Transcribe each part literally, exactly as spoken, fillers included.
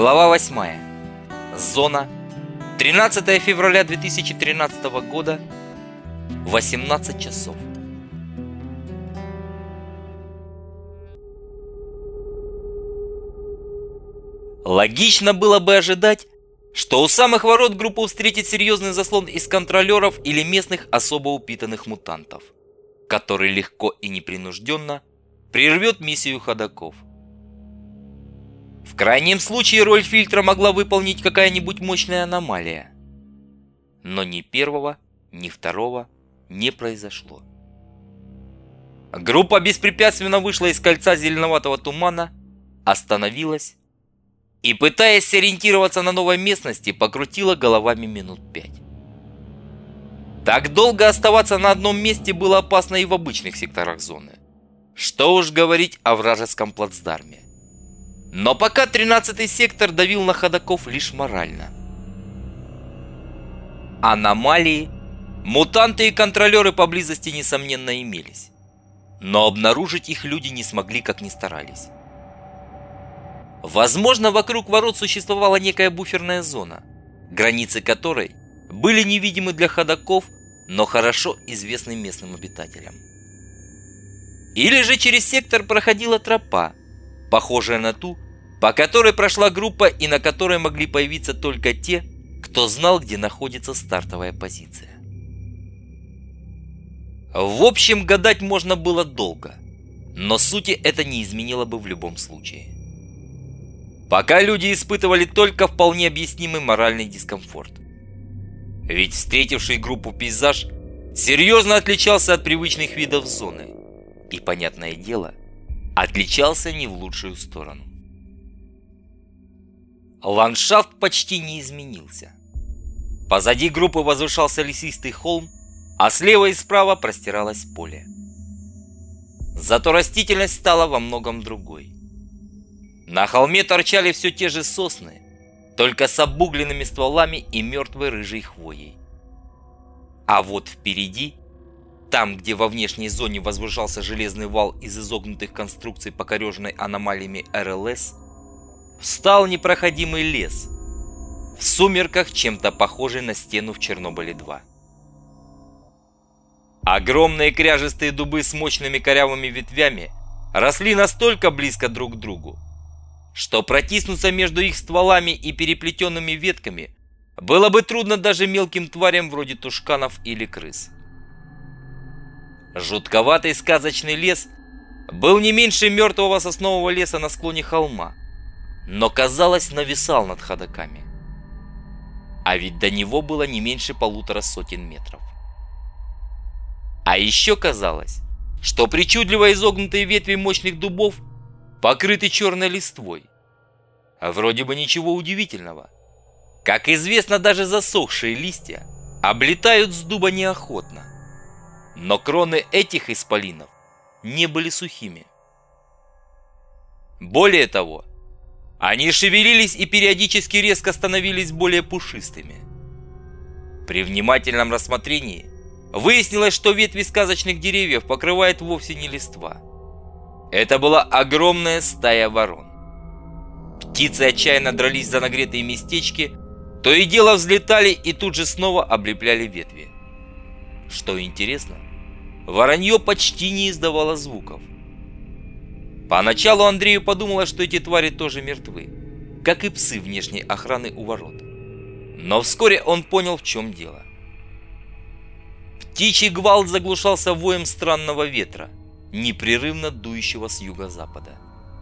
Глава восьмая. Зона. тринадцатое февраля две тысячи тринадцатого года. восемнадцать часов. Логично было бы ожидать, что у самых ворот группу встретит серьезный заслон из контролеров или местных особо упитанных мутантов, который легко и непринужденно прервет миссию ходоков. В крайнем случае роль фильтра могла выполнить какая-нибудь мощная аномалия. Но ни первого, ни второго не произошло. Группа беспрепятственно вышла из кольца зеленоватого тумана, остановилась и, пытаясь сориентироваться на новой местности, покрутила головами минут пять. Так долго оставаться на одном месте было опасно и в обычных секторах зоны. Что уж говорить о вражеском плацдарме. Но пока тринадцатый сектор давил на ходоков лишь морально. Аномалии, мутанты и контролеры поблизости несомненно имелись. Но обнаружить их люди не смогли, как ни старались. Возможно, вокруг ворот существовала некая буферная зона, границы которой были невидимы для ходоков, но хорошо известны местным обитателям. Или же через сектор проходила тропа, похожая на ту, по которой прошла группа и на которой могли появиться только те, кто знал, где находится стартовая позиция. В общем, гадать можно было долго, но сути это не изменило бы в любом случае. Пока люди испытывали только вполне объяснимый моральный дискомфорт. Ведь встретивший группу пейзаж серьезно отличался от привычных видов зоны. И, понятное дело, отличался не в лучшую сторону. Ландшафт почти не изменился. Позади группы возвышался лесистый холм, а слева и справа простиралось поле. Зато растительность стала во многом другой. На холме торчали все те же сосны, только с обугленными стволами и мертвой рыжей хвоей. А вот впереди, там, где во внешней зоне возвышался железный вал из изогнутых конструкций, покореженной аномалиями эр эл эс, встал непроходимый лес, в сумерках чем-то похожий на стену в Чернобыле два. Огромные кряжестые дубы с мощными корявыми ветвями росли настолько близко друг к другу, что протиснуться между их стволами и переплетенными ветками было бы трудно даже мелким тварям вроде тушканов или крыс. Жутковатый сказочный лес был не меньше мертвого соснового леса на склоне холма, но, казалось, нависал над ходоками. А ведь до него было не меньше полутора сотен метров. А еще казалось, что причудливо изогнутые ветви мощных дубов покрыты черной листвой. Вроде бы ничего удивительного. Как известно, даже засохшие листья облетают с дуба неохотно. Но кроны этих исполинов не были сухими. Более того, они шевелились и периодически резко становились более пушистыми. При внимательном рассмотрении выяснилось, что ветви сказочных деревьев покрывает вовсе не листва. Это была огромная стая ворон. Птицы отчаянно дрались за нагретые местечки, то и дело взлетали и тут же снова облепляли ветви. Что интересно, воронье почти не издавало звуков. Поначалу Андрею подумалось, что эти твари тоже мертвы, как и псы внешней охраны у ворот. Но вскоре он понял, в чем дело. Птичий гвалт заглушался воем странного ветра, непрерывно дующего с юго-запада.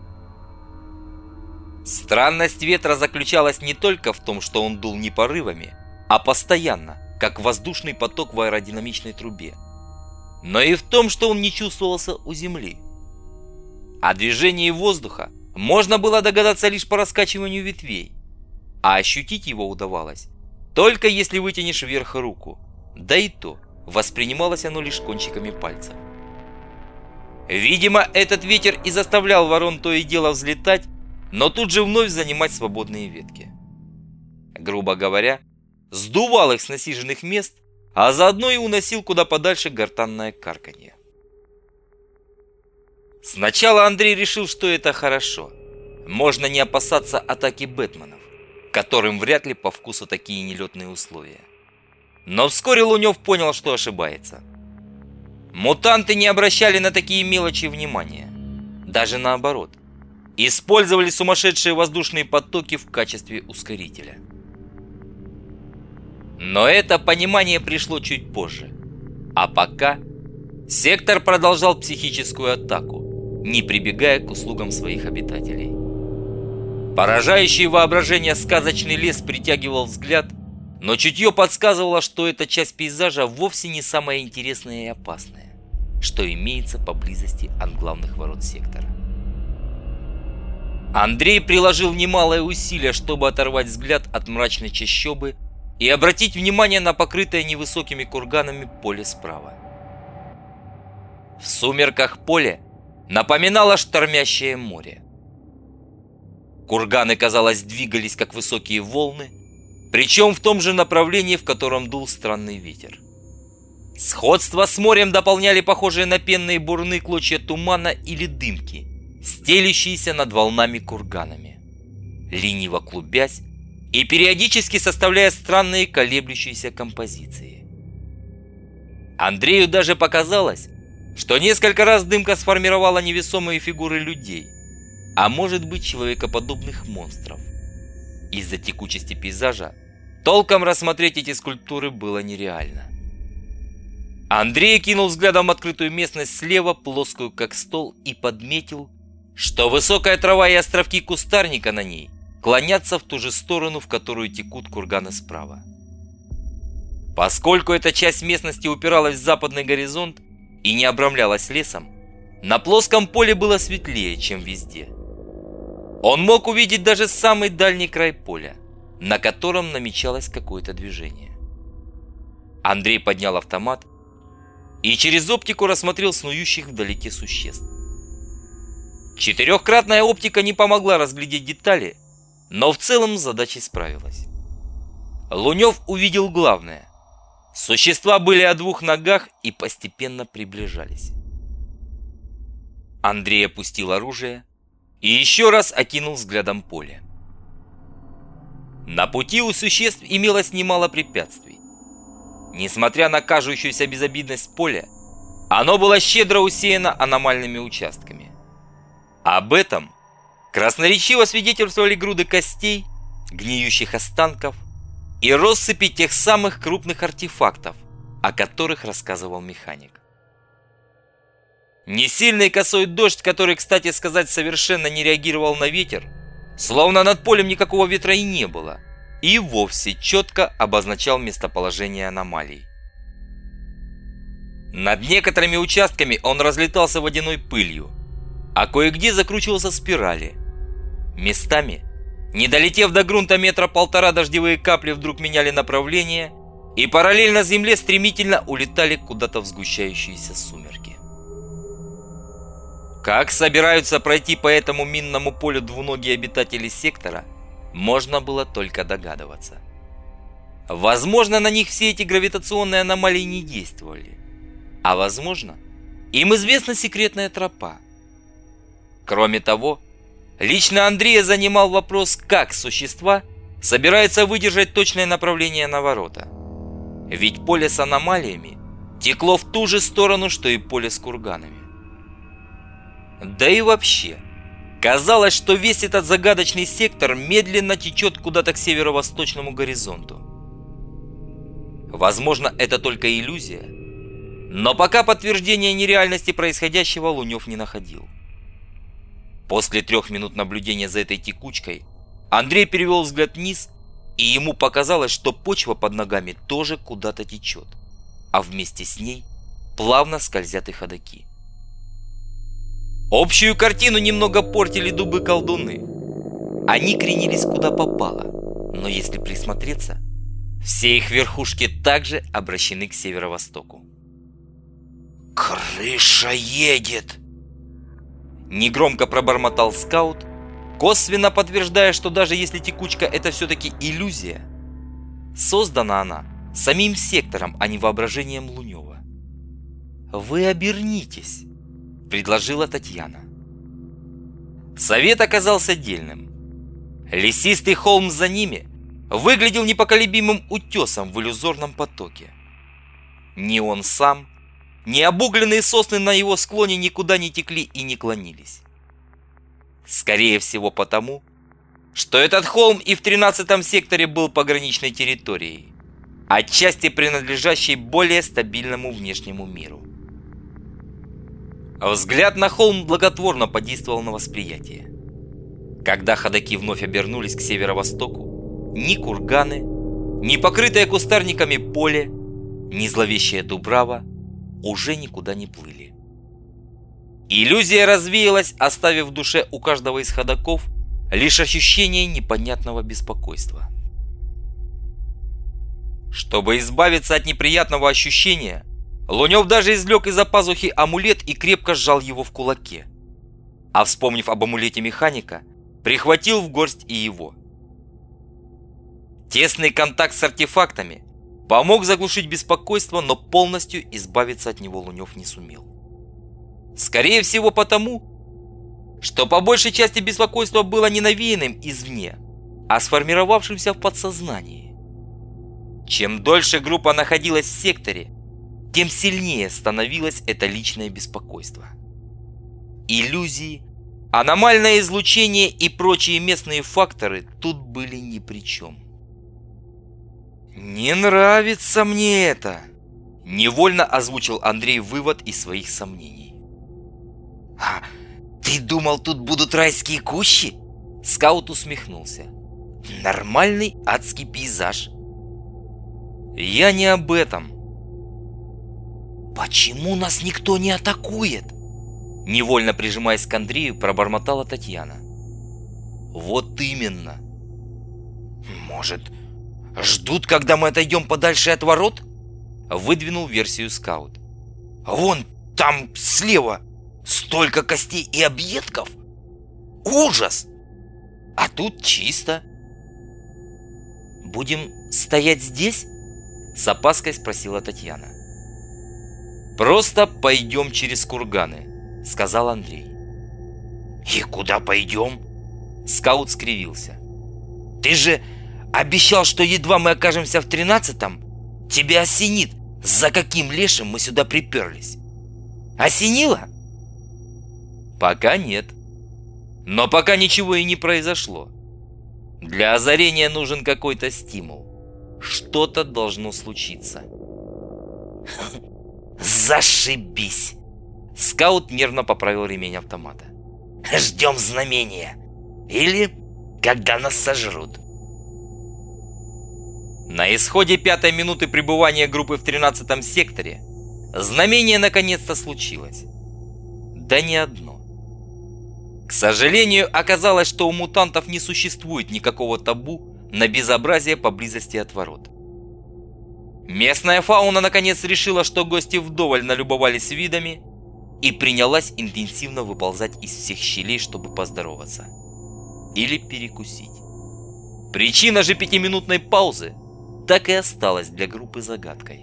Странность ветра заключалась не только в том, что он дул не порывами, а постоянно, как воздушный поток в аэродинамичной трубе, но и в том, что он не чувствовался у земли. О движении воздуха можно было догадаться лишь по раскачиванию ветвей, а ощутить его удавалось только если вытянешь вверх руку, да и то воспринималось оно лишь кончиками пальцев. Видимо, этот ветер и заставлял ворон то и дело взлетать, но тут же вновь занимать свободные ветки. Грубо говоря, сдувал их с насиженных мест, а заодно и уносил куда подальше гортанное карканье. Сначала Андрей решил, что это хорошо. можно не опасаться атаки бэтменов, которым вряд ли по вкусу такие нелетные условия. Но вскоре Лунёв понял, что ошибается. Мутанты не обращали на такие мелочи внимания. Даже наоборот. Использовали сумасшедшие воздушные потоки в качестве ускорителя. Но это понимание пришло чуть позже. А пока сектор продолжал психическую атаку, не прибегая к услугам своих обитателей. Поражающий воображение сказочный лес притягивал взгляд, но чутье подсказывало, что эта часть пейзажа вовсе не самая интересная и опасная, что имеется поблизости от главных ворот сектора. Андрей приложил немалое усилие, чтобы оторвать взгляд от мрачной чащобы и обратить внимание на покрытое невысокими курганами поле справа. В сумерках поле напоминало штормящее море. Курганы, казалось, двигались как высокие волны, причем в том же направлении, в котором дул странный ветер. Сходство с морем дополняли похожие на пенные бурны клочья тумана или дымки, стелющиеся над волнами курганами, лениво клубясь и периодически составляя странные колеблющиеся композиции. Андрею даже показалось, что несколько раз дымка сформировала невесомые фигуры людей, а может быть человекоподобных монстров. Из-за текучести пейзажа толком рассмотреть эти скульптуры было нереально. Андрей кинул взглядом открытую местность слева, плоскую как стол, и подметил, что высокая трава и островки кустарника на ней клонятся в ту же сторону, в которую текут курганы справа. Поскольку эта часть местности упиралась в западный горизонт и не обрамлялась лесом, на плоском поле было светлее, чем везде. Он мог увидеть даже самый дальний край поля, на котором намечалось какое-то движение. Андрей поднял автомат и через оптику рассмотрел снующих вдалеке существ. Четырехкратная оптика не помогла разглядеть детали, но в целом с задачей справилась. Лунёв увидел главное. Существа были о двух ногах и постепенно приближались. Андрей опустил оружие и еще раз окинул взглядом поле. На пути у существ имелось немало препятствий. Несмотря на кажущуюся безобидность поля, оно было щедро усеяно аномальными участками. Об этом красноречиво свидетельствовали груды костей, гниющих останков и россыпи тех самых крупных артефактов, о которых рассказывал механик. Несильный косой дождь, который, кстати сказать, совершенно не реагировал на ветер, словно над полем никакого ветра и не было, и вовсе четко обозначал местоположение аномалий. Над некоторыми участками он разлетался водяной пылью, а кое-где закручивался спирали. Местами, не долетев до грунта метра полтора, дождевые капли вдруг меняли направление и параллельно земле стремительно улетали куда-то в сгущающиеся сумерки. Как собираются пройти по этому минному полю двуногие обитатели сектора, можно было только догадываться. Возможно, на них все эти гравитационные аномалии не действовали. А возможно, им известна секретная тропа. Кроме того, лично Андрея занимал вопрос, как существа собираются выдержать точное направление на ворота. Ведь поле с аномалиями текло в ту же сторону, что и поле с курганами. Да и вообще, казалось, что весь этот загадочный сектор медленно течет куда-то к северо-восточному горизонту. Возможно, это только иллюзия, но пока подтверждения нереальности происходящего Лунёв не находил. После трех минут наблюдения за этой текучкой Андрей перевел взгляд вниз, и ему показалось, что почва под ногами тоже куда-то течет, а вместе с ней плавно скользят и ходоки. Общую картину немного портили дубы-колдуны. Они кренились куда попало, но если присмотреться, все их верхушки также обращены к северо-востоку. «Крыша едет!» Негромко пробормотал скаут, косвенно подтверждая, что даже если текучка это все-таки иллюзия, создана она самим сектором, а не воображением Лунёва. «Вы обернитесь», — предложила Татьяна. Совет оказался дельным. Лесистый холм за ними выглядел непоколебимым утесом в иллюзорном потоке. Ни он сам, ни обугленные сосны на его склоне никуда не текли и не клонились. Скорее всего потому, что этот холм и в тринадцатом секторе был пограничной территорией, отчасти принадлежащей более стабильному внешнему миру. Взгляд на холм благотворно подействовал на восприятие. Когда ходоки вновь обернулись к северо-востоку, ни курганы, ни покрытое кустарниками поле, ни зловещая дубрава уже никуда не плыли. Иллюзия развеялась, оставив в душе у каждого из ходоков лишь ощущение непонятного беспокойства. Чтобы избавиться от неприятного ощущения, Лунёв даже извлек из-за пазухи амулет и крепко сжал его в кулаке. А вспомнив об амулете механика, прихватил в горсть и его. Тесный контакт с артефактами помог заглушить беспокойство, но полностью избавиться от него Лунёв не сумел. Скорее всего потому, что по большей части беспокойство было не навеянным извне, а сформировавшимся в подсознании. Чем дольше группа находилась в секторе, тем сильнее становилось это личное беспокойство. Иллюзии, аномальное излучение и прочие местные факторы тут были ни при чем. «Не нравится мне это!» – невольно озвучил Андрей вывод из своих сомнений. «А ты думал, тут будут райские кущи?» Скаут усмехнулся. «Нормальный адский пейзаж». «Я не об этом». «Почему нас никто не атакует?» Невольно прижимаясь к Андрею, пробормотала Татьяна. «Вот именно». «Может, ждут, когда мы отойдем подальше от ворот?» Выдвинул версию скаут. «Вон там слева столько костей и объедков! Ужас! А тут чисто!» «Будем стоять здесь?» С опаской спросила Татьяна. «Просто пойдем через курганы», — сказал Андрей. «И куда пойдем?» Скаут скривился. «Ты же обещал, что едва мы окажемся в тринадцатом, тебя осенит, за каким лешим мы сюда приперлись. Осенило?» «Пока нет. Но пока ничего и не произошло. Для озарения нужен какой-то стимул. Что-то должно случиться». «Зашибись!» Скаут нервно поправил ремень автомата. «Ждем знамения. Или когда нас сожрут». На исходе пятой минуты пребывания группы в тринадцатом секторе знамение наконец-то случилось. Да не одно. К сожалению, оказалось, что у мутантов не существует никакого табу на безобразие поблизости от ворот. Местная фауна наконец решила, что гости вдоволь налюбовались видами и принялась интенсивно выползать из всех щелей, чтобы поздороваться. Или перекусить. Причина же пятиминутной паузы так и осталась для группы загадкой.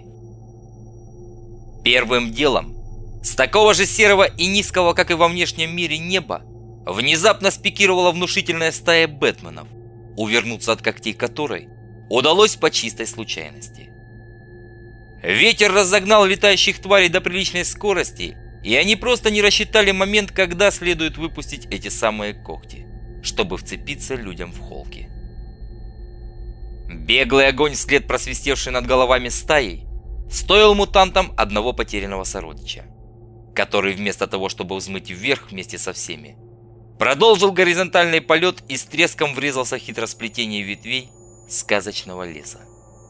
Первым делом, с такого же серого и низкого, как и во внешнем мире, неба, внезапно спикировала внушительная стая бэтменов, увернуться от когтей которой удалось по чистой случайности. Ветер разогнал летающих тварей до приличной скорости, и они просто не рассчитали момент, когда следует выпустить эти самые когти, чтобы вцепиться людям в холки. Беглый огонь, вслед просвистевший над головами стаей, стоил мутантам одного потерянного сородича, который вместо того, чтобы взмыть вверх вместе со всеми, продолжил горизонтальный полет и с треском врезался в хитросплетение ветвей сказочного леса.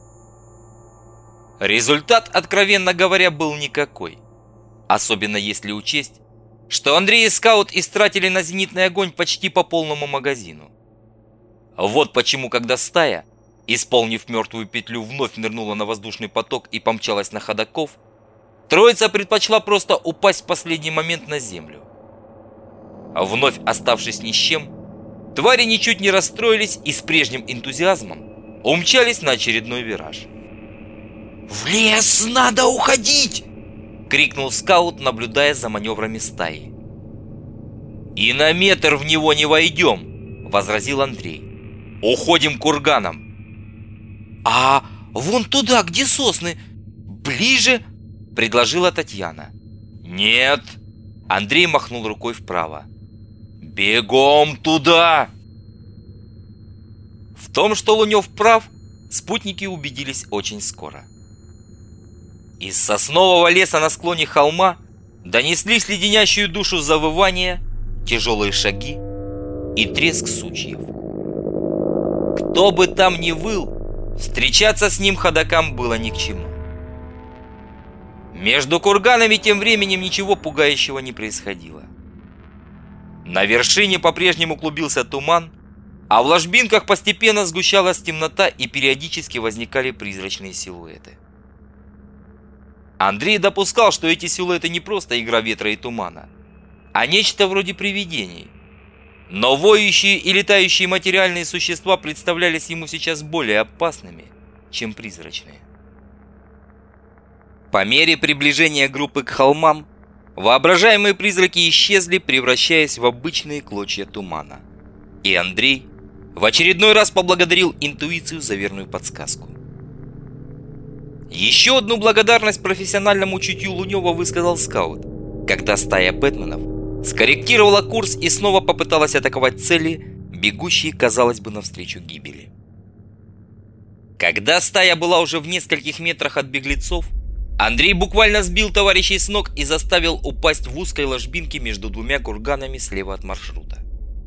Результат, откровенно говоря, был никакой. Особенно если учесть, что Андрей и скаут истратили на зенитный огонь почти по полному магазину. Вот почему, когда стая, исполнив мертвую петлю, вновь нырнула на воздушный поток и помчалась на ходоков, троица предпочла просто упасть в последний момент на землю. Вновь оставшись ни с чем, твари ничуть не расстроились и с прежним энтузиазмом умчались на очередной вираж. «В лес надо уходить!» — крикнул скаут, наблюдая за маневрами стаи. «И на метр в него не войдем», — возразил Андрей. «Уходим к курганам». «А вон туда, где сосны, ближе?» — предложила Татьяна. «Нет», — Андрей махнул рукой вправо. «Бегом туда!» В том, что Лунев прав, спутники убедились очень скоро. Из соснового леса на склоне холма донеслись леденящую душу завывания, тяжелые шаги и треск сучьев. Кто бы там ни выл, встречаться с ним ходокам было ни к чему. Между курганами тем временем ничего пугающего не происходило. На вершине по-прежнему клубился туман, а в ложбинках постепенно сгущалась темнота и периодически возникали призрачные силуэты. Андрей допускал, что эти силуэты не просто игра ветра и тумана, а нечто вроде привидений. Но воющие и летающие материальные существа представлялись ему сейчас более опасными, чем призрачные. По мере приближения группы к холмам, воображаемые призраки исчезли, превращаясь в обычные клочья тумана. И Андрей в очередной раз поблагодарил интуицию за верную подсказку. Еще одну благодарность профессиональному чутью Лунева высказал скаут, когда стая бэтменов скорректировала курс и снова попыталась атаковать цели, бегущие, казалось бы, навстречу гибели. Когда стая была уже в нескольких метрах от беглецов, Андрей буквально сбил товарищей с ног и заставил упасть в узкой ложбинке между двумя курганами слева от маршрута.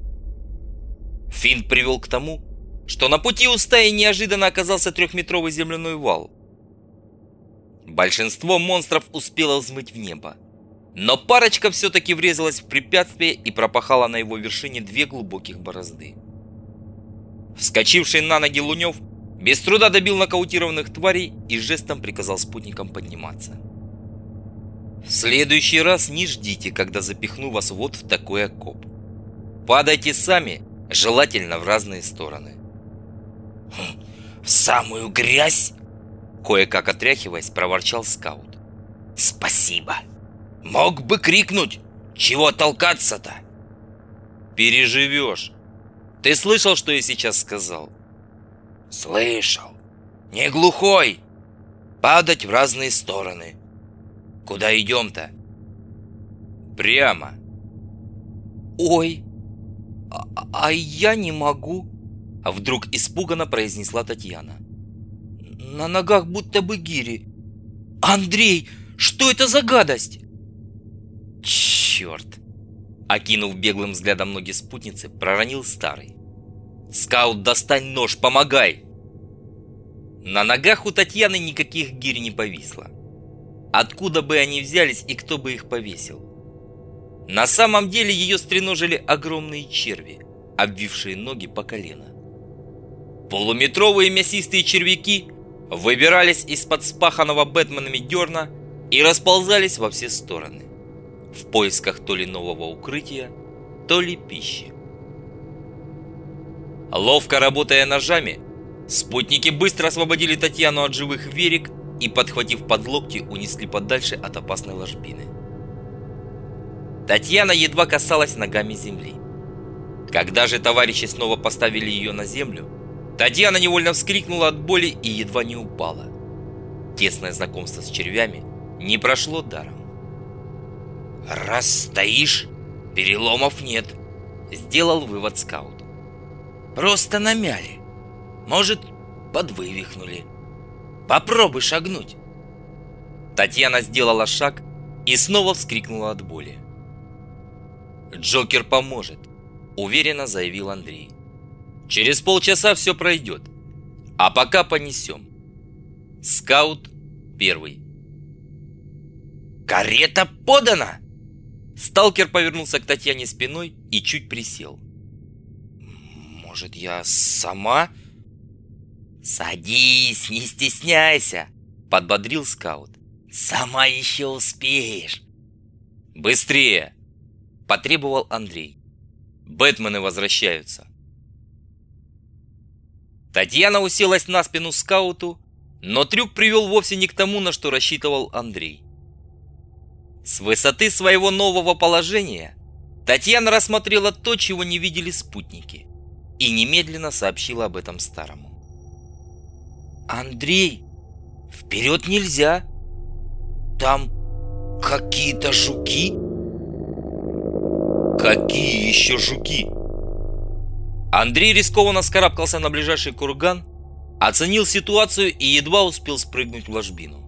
Финт привел к тому, что на пути у стаи неожиданно оказался трехметровый земляной вал. Большинство монстров успело взмыть в небо, но парочка все-таки врезалась в препятствие и пропахала на его вершине две глубоких борозды. Вскочивший на ноги Лунев без труда добил нокаутированных тварей и жестом приказал спутникам подниматься. «В следующий раз не ждите, когда запихну вас вот в такой окоп. Падайте сами, желательно в разные стороны». «В самую грязь?» Кое-как отряхиваясь, проворчал скаут. «Спасибо. Мог бы крикнуть. Чего толкаться-то?» «Переживешь. Ты слышал, что я сейчас сказал?» «Слышал. Не глухой. Падать в разные стороны. Куда идем-то?» «Прямо». «Ой, а, а я не могу», — вдруг испуганно произнесла Татьяна. «На ногах будто бы гири. Андрей, что это за гадость?» «Черт!» Окинув беглым взглядом ноги спутницы, проронил старый. «Скаут, достань нож, помогай!» На ногах у Татьяны никаких гирь не повисло. Откуда бы они взялись и кто бы их повесил? На самом деле ее стреножили огромные черви, обвившие ноги по колено. Полуметровые мясистые червяки выбирались из-под спаханного бэтменами дерна и расползались во все стороны, в поисках то ли нового укрытия, то ли пищи. Ловко работая ножами, спутники быстро освободили Татьяну от живых верек и, подхватив под локти, унесли подальше от опасной ложбины. Татьяна едва касалась ногами земли. Когда же товарищи снова поставили ее на землю, Татьяна невольно вскрикнула от боли и едва не упала. Тесное знакомство с червями не прошло даром. «Раз стоишь, переломов нет», — сделал вывод скаут. «Просто намяли. Может, подвывихнули. Попробуй шагнуть». Татьяна сделала шаг и снова вскрикнула от боли. «Джокер поможет», — уверенно заявил Андрей. «Через полчаса все пройдет. А пока понесем. Скаут первый». «Карета подана!» Сталкер повернулся к Татьяне спиной и чуть присел. «Может, я сама?» «Садись, не стесняйся», — подбодрил скаут. «Сама еще успеешь». «Быстрее!» — потребовал Андрей. «Бэтмены возвращаются». Татьяна уселась на спину скауту, но трюк привел вовсе не к тому, на что рассчитывал Андрей. С высоты своего нового положения Татьяна рассмотрела то, чего не видели спутники, и немедленно сообщила об этом старому. «Андрей, вперед нельзя! Там какие-то жуки!» «Какие еще жуки?» Андрей рискованно вскарабкался на ближайший курган, оценил ситуацию и едва успел спрыгнуть в ложбину.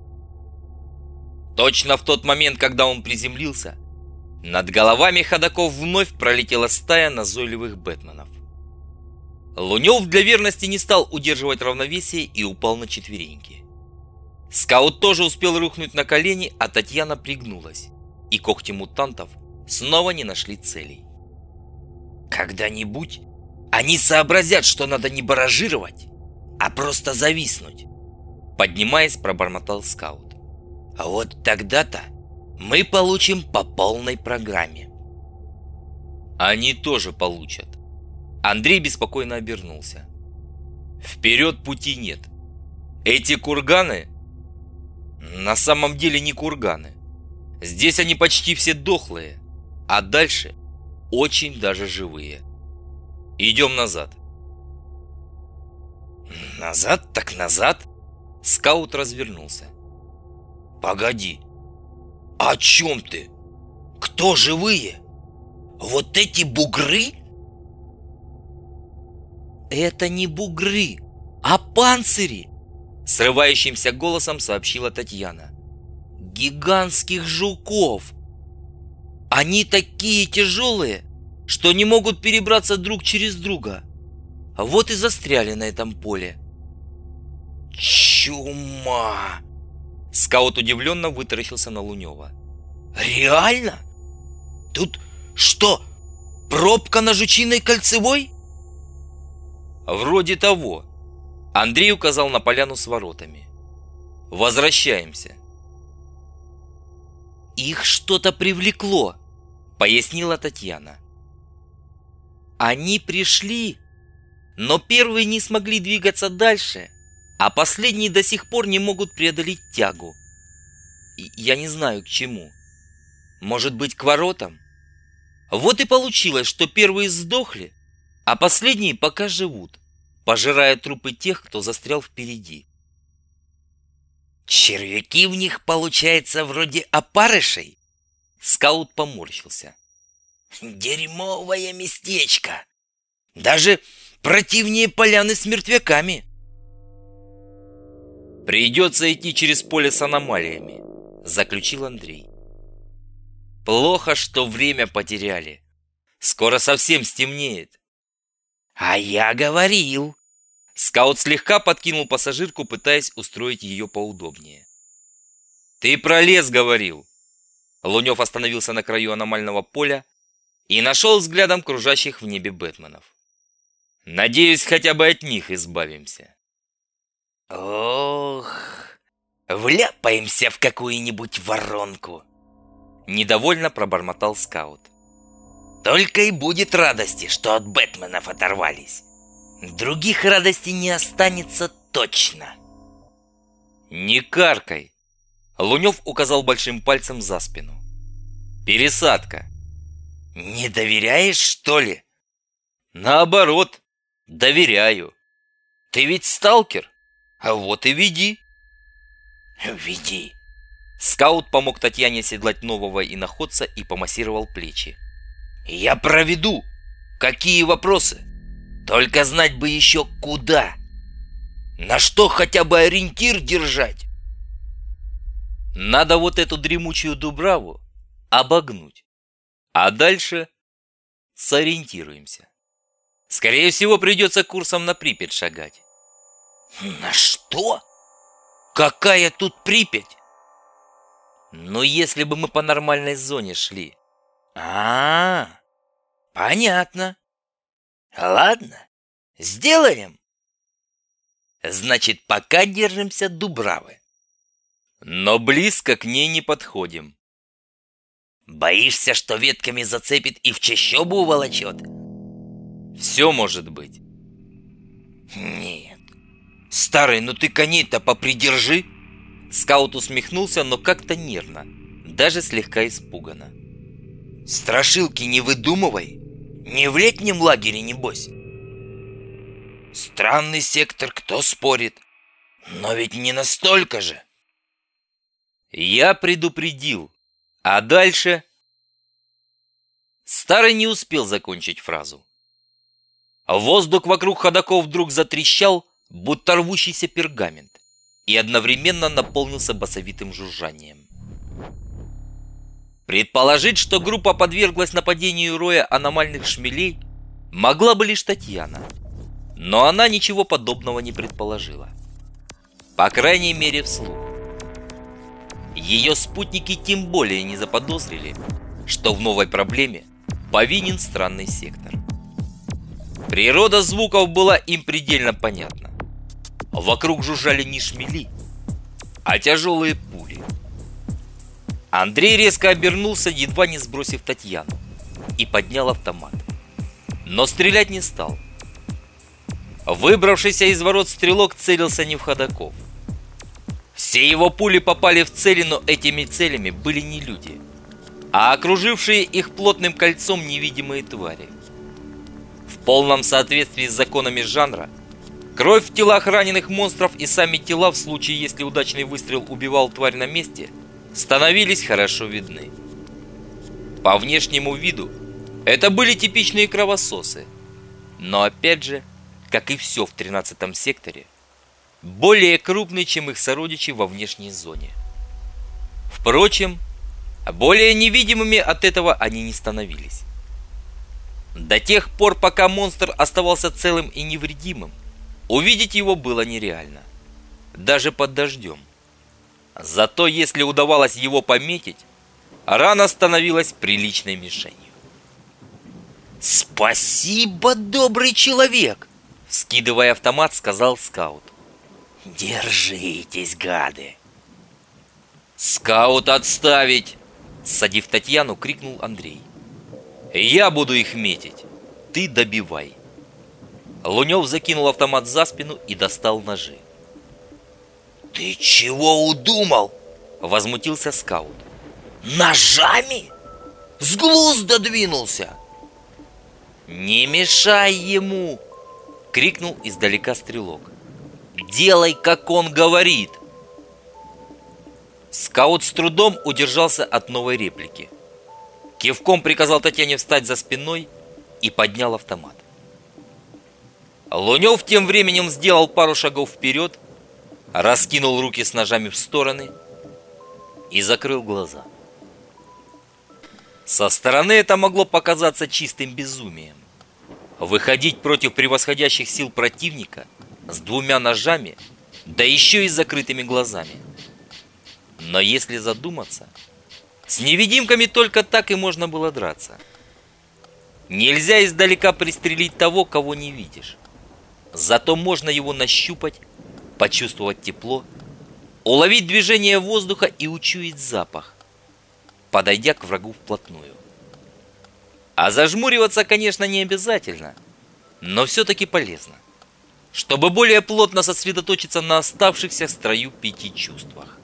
Точно в тот момент, когда он приземлился, над головами ходоков вновь пролетела стая назойливых бэтменов. Лунев для верности не стал удерживать равновесие и упал на четвереньки. Скаут тоже успел рухнуть на колени, а Татьяна пригнулась, и когти мутантов снова не нашли целей. «Когда-нибудь они сообразят, что надо не баражировать, а просто зависнуть», — поднимаясь, пробормотал скаут. «А вот тогда-то мы получим по полной программе». «Они тоже получат». Андрей беспокойно обернулся. «Вперед пути нет. Эти курганы на самом деле не курганы. Здесь они почти все дохлые, а дальше очень даже живые. Идем назад». «Назад так назад?» Скаут развернулся. «Погоди, о чем ты? Кто живые? Вот эти бугры?» «Это не бугры, а панцири!» Срывающимся голосом сообщила Татьяна. «Гигантских жуков! Они такие тяжелые, что не могут перебраться друг через друга. Вот и застряли на этом поле». «Чума!» Скаут удивленно вытаращился на Лунева. «Реально? Тут что, пробка на Жучиной кольцевой?» «Вроде того». Андрей указал на поляну с воротами. «Возвращаемся». «Их что-то привлекло», — пояснила Татьяна. «Они пришли, но первые не смогли двигаться дальше, а последние до сих пор не могут преодолеть тягу. И я не знаю, к чему. Может быть, к воротам? Вот и получилось, что первые сдохли, а последние пока живут, пожирая трупы тех, кто застрял впереди». «Червяки в них, получается, вроде опарышей?» Скаут поморщился. «Дерьмовое местечко! Даже противнее поляны с мертвяками!» «Придется идти через поле с аномалиями», — заключил Андрей. «Плохо, что время потеряли. Скоро совсем стемнеет». «А я говорил!» Скаут слегка подкинул пассажирку, пытаясь устроить ее поудобнее. «Ты про лес говорил!» Лунев остановился на краю аномального поля и нашел взглядом кружащих в небе бэтменов. «Надеюсь, хотя бы от них избавимся». «Ох, вляпаемся в какую-нибудь воронку!» Недовольно пробормотал скаут. «Только и будет радости, что от бэтменов оторвались. Других радостей не останется точно». «Не каркай!» Лунев указал большим пальцем за спину. «Пересадка!» «Не доверяешь, что ли?» «Наоборот, доверяю. Ты ведь сталкер, а вот и веди». «Веди». Скаут помог Татьяне седлать нового иноходца и помассировал плечи. «Я проведу. Какие вопросы? Только знать бы еще куда. На что хотя бы ориентир держать?» «Надо вот эту дремучую дубраву обогнуть, а дальше сориентируемся. Скорее всего, придется курсом на Припять шагать». «На что? Какая тут Припять?» «Ну, если бы мы по нормальной зоне шли». А, -а, -а понятно. Ладно, сделаем. Значит, пока держимся Дубравы. Но близко к ней не подходим. Боишься, что ветками зацепит и в чащобу уволочет? Все может быть. Нет. Старый, ну ты коней-то попридержи. Скаут усмехнулся, но как-то нервно, даже слегка испуганно. Страшилки не выдумывай. Не в летнем лагере, небось. Странный сектор, кто спорит. Но ведь не настолько же. Я предупредил. А дальше... Старый не успел закончить фразу. Воздух вокруг ходоков вдруг затрещал, будто рвущийся пергамент, и одновременно наполнился басовитым жужжанием. Предположить, что группа подверглась нападению роя аномальных шмелей, могла бы лишь Татьяна, но она ничего подобного не предположила. По крайней мере, вслух. Ее спутники тем более не заподозрили, что в новой проблеме повинен странный сектор. Природа звуков была им предельно понятна. Вокруг жужжали не шмели, а тяжелые пули. Андрей резко обернулся, едва не сбросив Татьяну, и поднял автомат. Но стрелять не стал. Выбравшийся из ворот стрелок целился не в ходоков. Все его пули попали в цели, но этими целями были не люди, а окружившие их плотным кольцом невидимые твари. В полном соответствии с законами жанра, кровь в телах раненых монстров и сами тела, в случае, если удачный выстрел убивал тварь на месте, становились хорошо видны. По внешнему виду это были типичные кровососы, но опять же, как и все в тринадцатом секторе, более крупные, чем их сородичи во внешней зоне. Впрочем, более невидимыми от этого они не становились. До тех пор, пока монстр оставался целым и невредимым, увидеть его было нереально, даже под дождем. Зато если удавалось его пометить, рана становилась приличной мишенью. «Спасибо, добрый человек!» — вскидывая автомат, сказал скаут. «Держитесь, гады!» «Скаут отставить!» — ссадив Татьяну, крикнул Андрей. «Я буду их метить. Ты добивай!» Лунев закинул автомат за спину и достал ножи. «Ты чего удумал?» — возмутился скаут. «Ножами? С глуз додвинулся!» «Не мешай ему!» — крикнул издалека стрелок. «Делай, как он говорит!» Скаут с трудом удержался от новой реплики. Кивком приказал Татьяне встать за спиной и поднял автомат. Лунев тем временем сделал пару шагов вперед, раскинул руки с ножами в стороны и закрыл глаза. Со стороны это могло показаться чистым безумием. Выходить против превосходящих сил противника с двумя ножами, да еще и с закрытыми глазами. Но если задуматься, с невидимками только так и можно было драться. Нельзя издалека пристрелить того, кого не видишь. Зато можно его нащупать, почувствовать тепло, уловить движение воздуха и учуять запах, подойдя к врагу вплотную. А зажмуриваться, конечно, не обязательно, но все-таки полезно, чтобы более плотно сосредоточиться на оставшихся в строю пяти чувствах.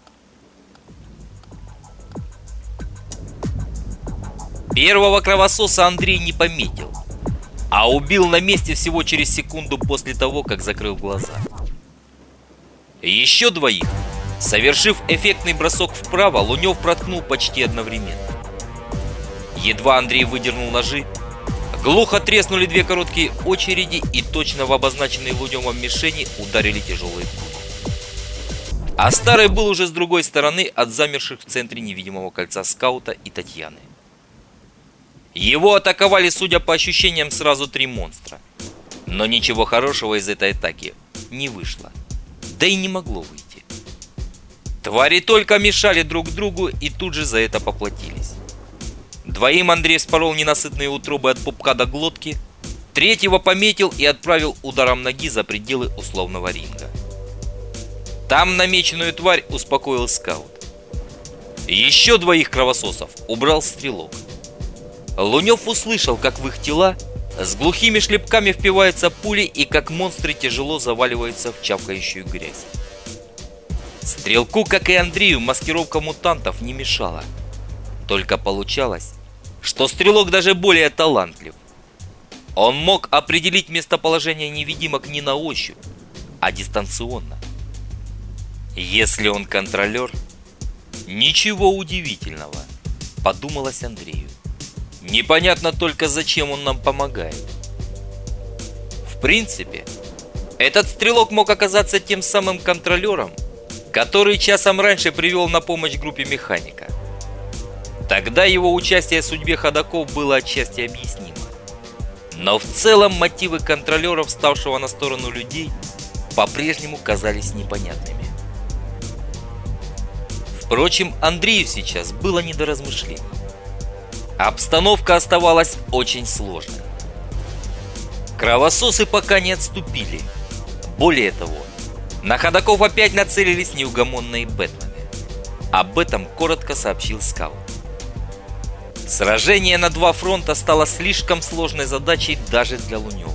Первого кровососа Андрей не пометил, а убил на месте всего через секунду после того, как закрыл глаза. Еще двоих, совершив эффектный бросок вправо, Лунев проткнул почти одновременно. Едва Андрей выдернул ножи, глухо треснули две короткие очереди, и точно в обозначенной Луневом мишени ударили тяжелые пули. А Старый был уже с другой стороны от замерших в центре невидимого кольца скаута и Татьяны. Его атаковали, судя по ощущениям, сразу три монстра. Но ничего хорошего из этой атаки не вышло. Да и не могло выйти. Твари только мешали друг другу и тут же за это поплатились. Двоим Андрей вспорол ненасытные утробы от пупка до глотки, третьего пометил и отправил ударом ноги за пределы условного ринга. Там намеченную тварь успокоил скаут. Еще двоих кровососов убрал стрелок. Лунев услышал, как в их тела с глухими шлепками впиваются пули и как монстры тяжело заваливаются в чавкающую грязь. Стрелку, как и Андрею, маскировка мутантов не мешала. Только получалось что стрелок даже более талантлив. Он мог определить местоположение невидимок не на ощупь, а дистанционно. Если он контролер, ничего удивительного, подумалось Андрею. Непонятно только, зачем он нам помогает. В принципе, этот стрелок мог оказаться тем самым контролером, который часом раньше привел на помощь группе механика. Тогда его участие в судьбе ходоков было отчасти объяснимо. Но в целом мотивы контролера, вставшего на сторону людей, по-прежнему казались непонятными. Впрочем, Андрею сейчас было не до размышлений. Обстановка оставалась очень сложной. Кровососы пока не отступили. Более того, на ходоков опять нацелились неугомонные бэтмены. Об этом коротко сообщил скаут. Сражение на два фронта стало слишком сложной задачей даже для Лунёва.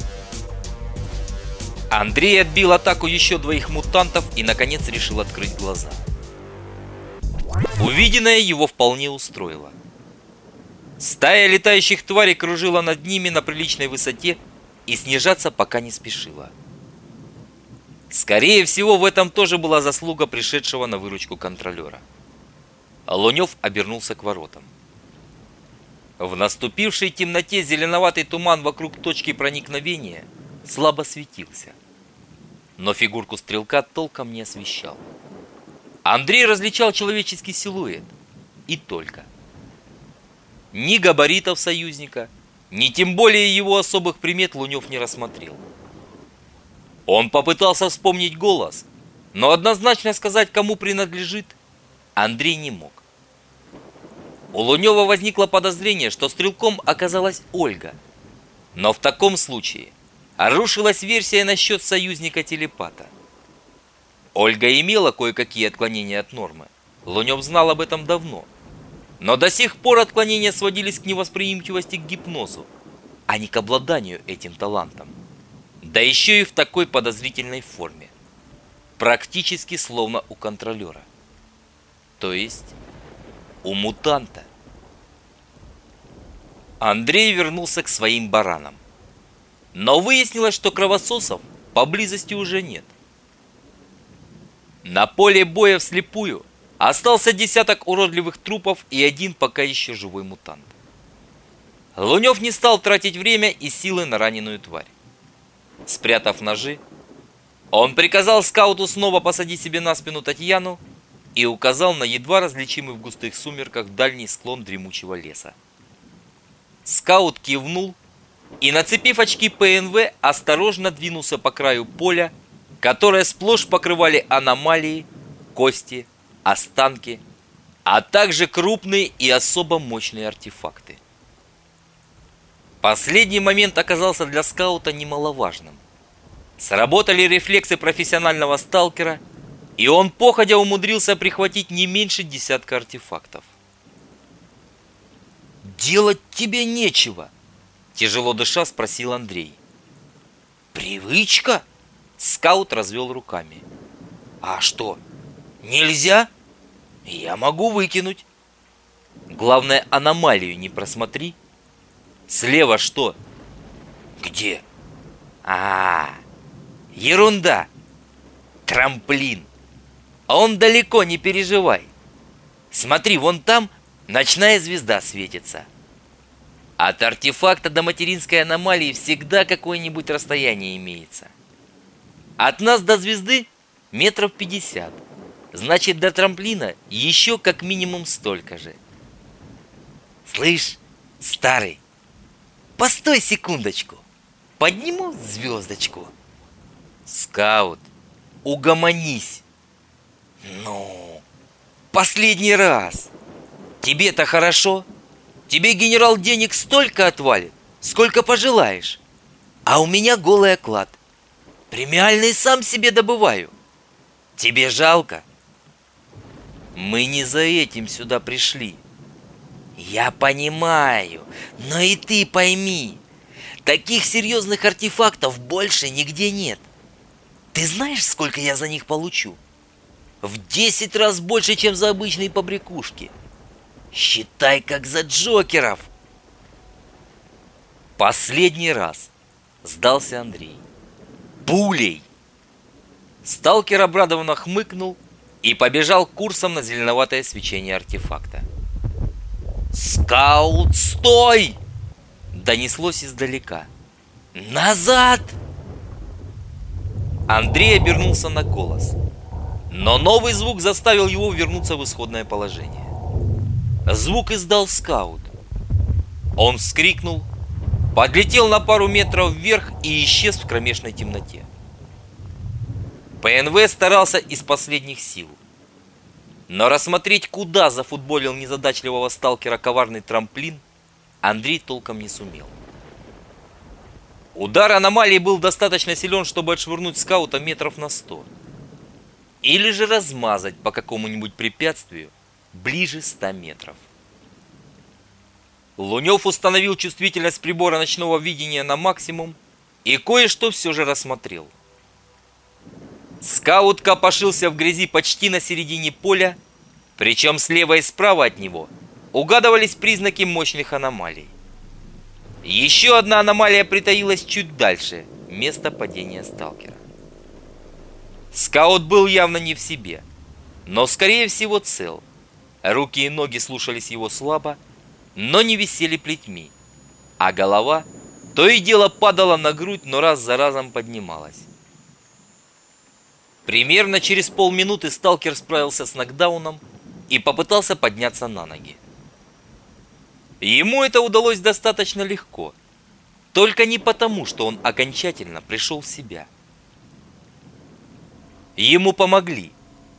Андрей отбил атаку еще двоих мутантов и, наконец, решил открыть глаза. Увиденное его вполне устроило. Стая летающих тварей кружила над ними на приличной высоте и снижаться пока не спешила. Скорее всего, в этом тоже была заслуга пришедшего на выручку контролера. Лунёв обернулся к воротам. В наступившей темноте зеленоватый туман вокруг точки проникновения слабо светился, но фигурку стрелка толком не освещал. Андрей различал человеческий силуэт, и только. Ни габаритов союзника, ни тем более его особых примет Лунёв не рассмотрел. Он попытался вспомнить голос, но однозначно сказать, кому принадлежит, Андрей не мог. У Лунёва возникло подозрение, что стрелком оказалась Ольга. Но в таком случае рушилась версия насчет союзника-телепата. Ольга имела кое-какие отклонения от нормы. Лунёв знал об этом давно. Но до сих пор отклонения сводились к невосприимчивости к гипнозу, а не к обладанию этим талантом. Да еще и в такой подозрительной форме. Практически словно у контролера. То есть у мутанта. Андрей вернулся к своим баранам. Но выяснилось, что кровососов поблизости уже нет. На поле боя вслепую остался десяток уродливых трупов и один пока еще живой мутант. Лунёв не стал тратить время и силы на раненую тварь. Спрятав ножи, он приказал скауту снова посадить себе на спину Татьяну и указал на едва различимый в густых сумерках дальний склон дремучего леса. Скаут кивнул и, нацепив очки ПНВ, осторожно двинулся по краю поля, которое сплошь покрывали аномалии, кости, останки, а также крупные и особо мощные артефакты. Последний момент оказался для скаута немаловажным. Сработали рефлексы профессионального сталкера, и он походя умудрился прихватить не меньше десятка артефактов. «Делать тебе нечего?» – тяжело дыша спросил Андрей. «Привычка?» – скаут развел руками. «А что, нельзя? Я могу выкинуть. Главное, аномалию не просмотри. Слева что?» «Где?» «А, ерунда. Трамплин. А он далеко, не переживай. Смотри, вон там ночная звезда светится. От артефакта до материнской аномалии всегда какое-нибудь расстояние имеется. От нас до звезды метров пятьдесят. Значит, до трамплина еще как минимум столько же. Слышь, старый, постой секундочку. Подниму звездочку». «Скаут, угомонись». «Ну, последний раз. Тебе-то хорошо. Тебе генерал денег столько отвалит, сколько пожелаешь. А у меня голый оклад. Премиальный сам себе добываю. Тебе жалко?» «Мы не за этим сюда пришли». «Я понимаю, но и ты пойми, таких серьезных артефактов больше нигде нет. Ты знаешь, сколько я за них получу? В десять раз больше, чем за обычные побрякушки. Считай, как за Джокеров. Последний раз сдался Андрей. Пулей! Сталкер обрадованно хмыкнул и побежал курсом на зеленоватое свечение артефакта. «Скаут, стой!» донеслось издалека. «Назад!» Андрей обернулся на голос, но новый звук заставил его вернуться в исходное положение. Звук издал скаут. Он вскрикнул, подлетел на пару метров вверх и исчез в кромешной темноте. ПНВ старался из последних сил, но рассмотреть, куда зафутболил незадачливого сталкера коварный трамплин, Андрей толком не сумел. Удар аномалии был достаточно силен, чтобы отшвырнуть скаута метров на сто. Или же размазать по какому-нибудь препятствию ближе ста метров. Лунев установил чувствительность прибора ночного видения на максимум и кое-что все же рассмотрел. Скаут копошился в грязи почти на середине поля, причем слева и справа от него угадывались признаки мощных аномалий. Еще одна аномалия притаилась чуть дальше места падения сталкера. Скаут был явно не в себе, но скорее всего цел. Руки и ноги слушались его слабо, но не висели плетьми, а голова то и дело падала на грудь, но раз за разом поднималась. Примерно через полминуты сталкер справился с нокдауном и попытался подняться на ноги. Ему это удалось достаточно легко, только не потому, что он окончательно пришел в себя. Ему помогли.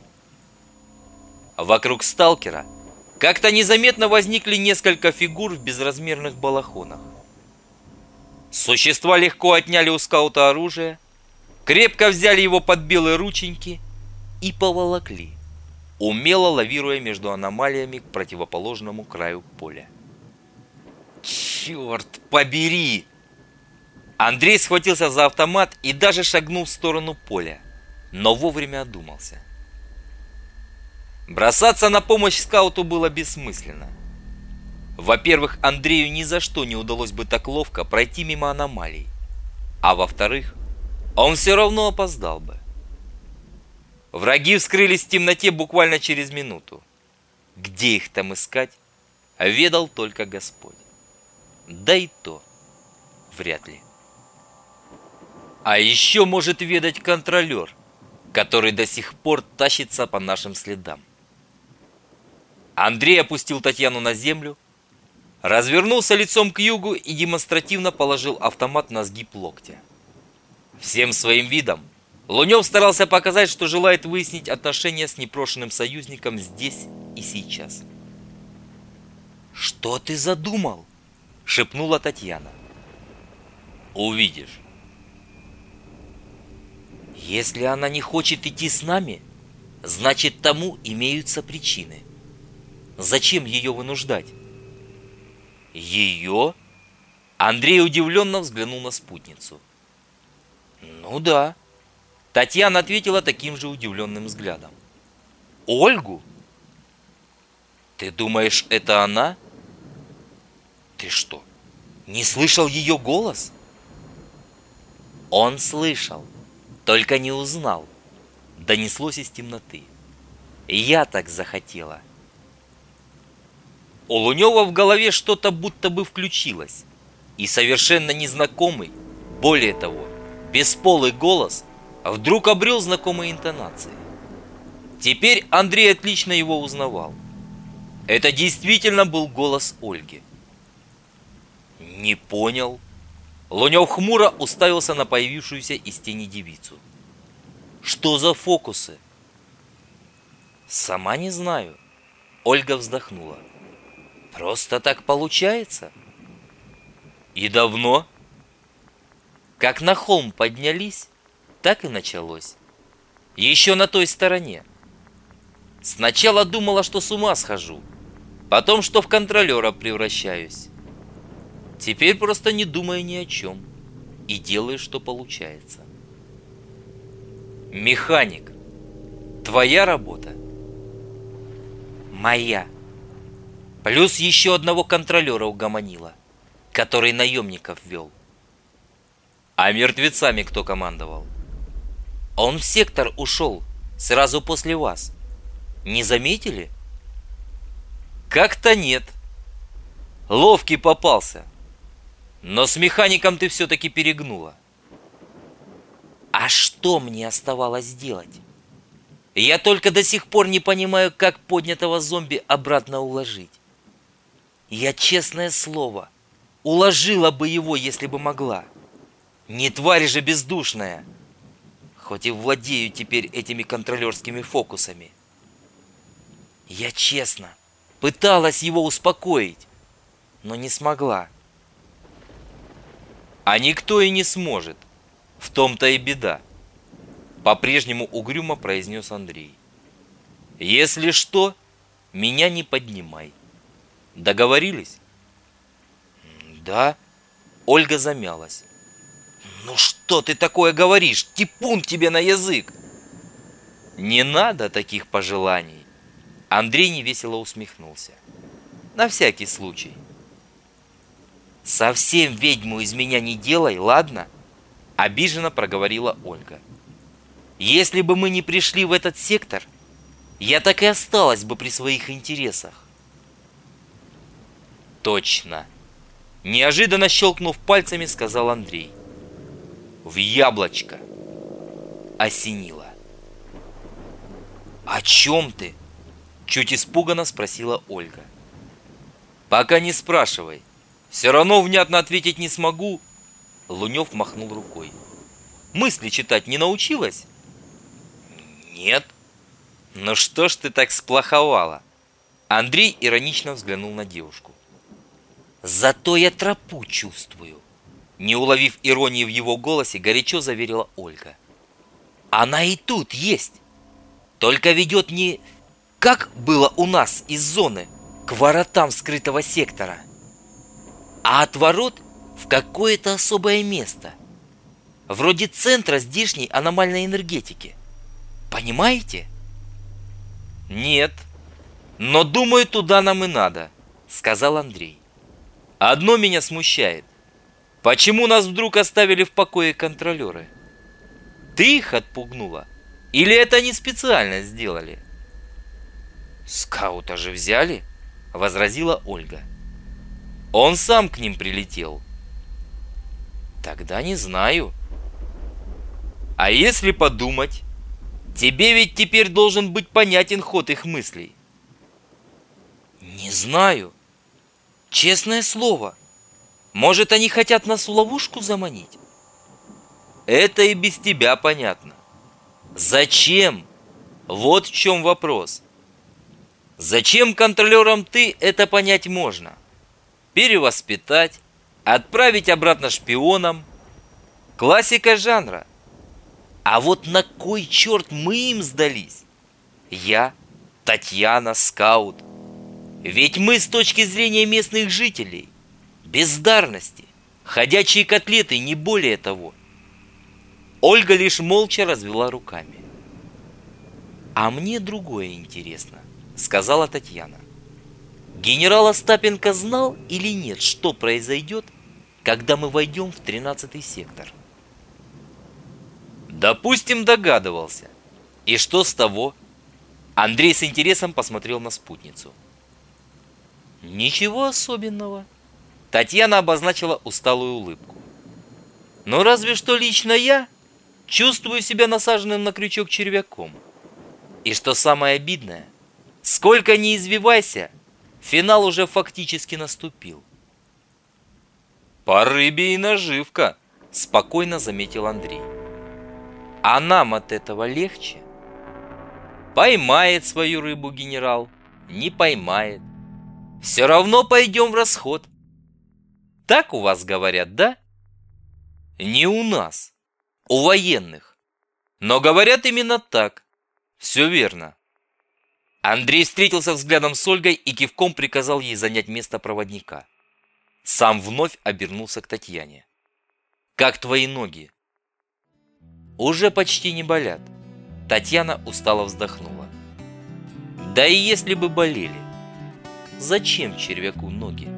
Вокруг сталкера как-то незаметно возникли несколько фигур в безразмерных балахонах. Существа легко отняли у скаута оружие, крепко взяли его под белые рученьки и поволокли, умело лавируя между аномалиями к противоположному краю поля. «Черт побери!» Андрей схватился за автомат и даже шагнул в сторону поля, но вовремя одумался. Бросаться на помощь скауту было бессмысленно. Во-первых, Андрею ни за что не удалось бы так ловко пройти мимо аномалий, а во-вторых, он все равно опоздал бы. Враги вскрылись в темноте буквально через минуту. Где их там искать, ведал только Господь. Да и то вряд ли. А еще может ведать контролер, который до сих пор тащится по нашим следам. Андрей опустил Татьяну на землю, развернулся лицом к югу и демонстративно положил автомат на сгиб локтя. Всем своим видом Лунев старался показать, что желает выяснить отношения с непрошенным союзником здесь и сейчас. «Что ты задумал?» — шепнула Татьяна. «Увидишь». «Если она не хочет идти с нами, значит, тому имеются причины. Зачем ее вынуждать?» «Ее?» Андрей удивленно взглянул на спутницу. «Ну да», — Татьяна ответила таким же удивленным взглядом. «Ольгу? Ты думаешь, это она? Ты что, не слышал ее голос?» «Он слышал, только не узнал», — донеслось из темноты. «Я так захотела». У Лунева в голове что-то будто бы включилось, и совершенно незнакомый, более того, бесполый голос вдруг обрел знакомые интонации. Теперь Андрей отлично его узнавал. Это действительно был голос Ольги. «Не понял». Лунев хмуро уставился на появившуюся из тени девицу. «Что за фокусы?» «Сама не знаю», — Ольга вздохнула. «Просто так получается». «И давно?» «Как на холм поднялись, так и началось. Еще на той стороне. Сначала думала, что с ума схожу, потом, что в контролера превращаюсь. Теперь просто не думаю ни о чем и делаю, что получается». «Механик, твоя работа?» «Моя», — Плюс еще одного контролера угомонила, который наемников вел. А мертвецами кто командовал? Он в сектор ушел сразу после вас. Не заметили? Как-то нет. Ловкий попался. Но с механиком ты все-таки перегнула. А что мне оставалось делать? Я только до сих пор не понимаю, как поднятого зомби обратно уложить. Я, честное слово, уложила бы его, если бы могла. Не тварь же бездушная. Хоть и владею теперь этими контролерскими фокусами. Я честно пыталась его успокоить, но не смогла. А никто и не сможет. В том-то и беда. По-прежнему угрюмо произнес Андрей. Если что, меня не поднимай. Договорились? Да. Ольга замялась. Ну что ты такое говоришь? Типун тебе на язык. Не надо таких пожеланий. Андрей невесело усмехнулся. На всякий случай. Совсем ведьму из меня не делай, ладно? Обиженно проговорила Ольга. Если бы мы не пришли в этот сектор, я так и осталась бы при своих интересах. Точно. Неожиданно щелкнув пальцами, сказал Андрей. В яблочко. Осенило. О чем ты? Чуть испуганно спросила Ольга. Пока не спрашивай. Все равно внятно ответить не смогу. Лунев махнул рукой. Мысли читать не научилась? Нет. Ну что ж ты так сплоховала? Андрей иронично взглянул на девушку. Зато я тропу чувствую. Не уловив иронии в его голосе, горячо заверила Ольга. Она и тут есть. Только ведет не как было у нас из зоны к воротам скрытого сектора, а от ворот в какое-то особое место. Вроде центра здешней аномальной энергетики. Понимаете? Нет. Но думаю, туда нам и надо, сказал Андрей. Одно меня смущает. Почему нас вдруг оставили в покое контролеры? Ты их отпугнула? Или это они специально сделали? Скаута же взяли, возразила Ольга. Он сам к ним прилетел. Тогда не знаю. А если подумать, тебе ведь теперь должен быть понятен ход их мыслей. Не знаю. Честное слово. Может, они хотят нас в ловушку заманить? Это и без тебя понятно. Зачем? Вот в чем вопрос. Зачем контролерам ты, это понять можно. Перевоспитать, отправить обратно шпионам. Классика жанра. А вот на кой черт мы им сдались? Я, Татьяна, скаут. Ведь мы с точки зрения местных жителей бездарности, ходячие котлеты, не более того. Ольга лишь молча развела руками. А мне другое интересно, сказала Татьяна. Генерал Остапенко знал или нет, что произойдет, когда мы войдем в тринадцатый сектор? Допустим, догадывался. И что с того? Андрей с интересом посмотрел на спутницу. Ничего особенного. Татьяна обозначила усталую улыбку. Но разве что лично я чувствую себя насаженным на крючок червяком. И что самое обидное, сколько ни извивайся, финал уже фактически наступил. По рыбе и наживка, спокойно заметил Андрей. А нам от этого легче? Поймает свою рыбу генерал, не поймает. Все равно пойдем в расход. Так у вас говорят, да? Не у нас, у военных. Но говорят именно так. Все верно. Андрей встретился взглядом с Ольгой и кивком приказал ей занять место проводника. Сам вновь обернулся к Татьяне. Как твои ноги? Уже почти не болят. Татьяна устало вздохнула. Да и если бы болели. Зачем червяку ноги?